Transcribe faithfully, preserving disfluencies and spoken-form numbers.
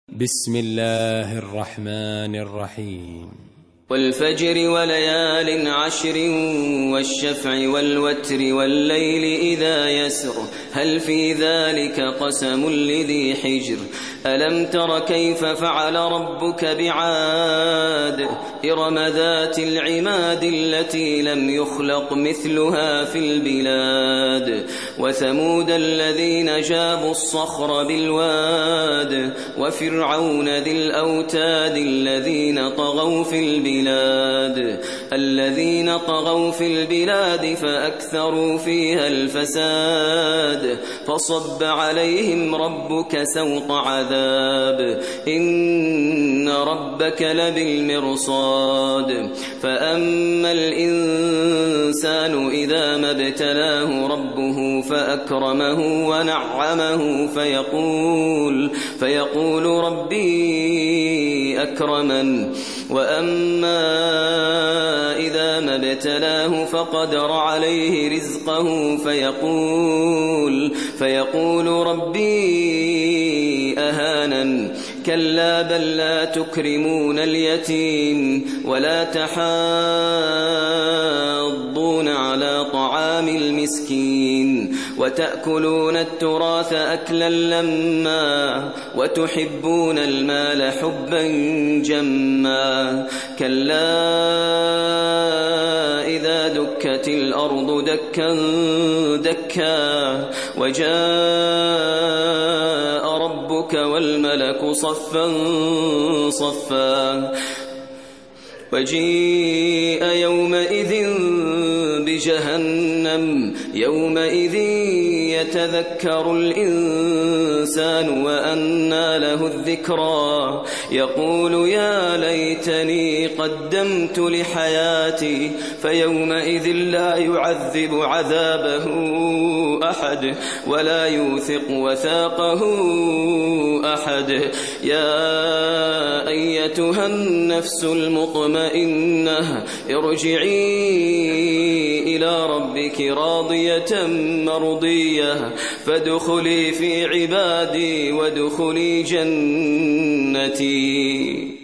بسم الله الرحمن الرحيم. والفجر وليال عشر والشفع والوتر والليل إذا يسر هل في ذلك قسم لذي حجر ألم تر كيف فعل ربك بعاد إرم ذات العماد التي لم يخلق مثلها في البلاد وثمود الذين جابوا الصخر بالواد وفرعون ذي الأوتاد الذين طغوا في البلاد الذين طغوا في البلاد فأكثروا فيها الفساد فصب عليهم ربك سوط عذاب إن ربك لبالمرصاد فأما الإنسان إذا ما ابتلاه ربه فأكرمه ونعمه فيقول, فيقول ربي أكرمن وأما إذا ما ابتلاه فقدر عليه رزقه فيقول, فيقول ربي أهانن كلا بل لا تكرمون اليتيم ولا تحاضون على طعام المسكين وتأكلون التراث أكلا لما وتحبون المال حبا جما كلا إذا دكت الأرض دكا دكا وجاء ربك والملك صفا صفا وجيء يومئذ بجهنم يومئذ يتذكر الإنسان وأنى له الذكرى يقول يا ليتني قدمت لحياتي فيومئذ لا يعذب عذابه أحد ولا يوثق وثاقه أحد يا أيتها النفس المطمئنة ارجعي إلى ربك راضية مرضية فادخلي في عبادي وادخلي جنتي.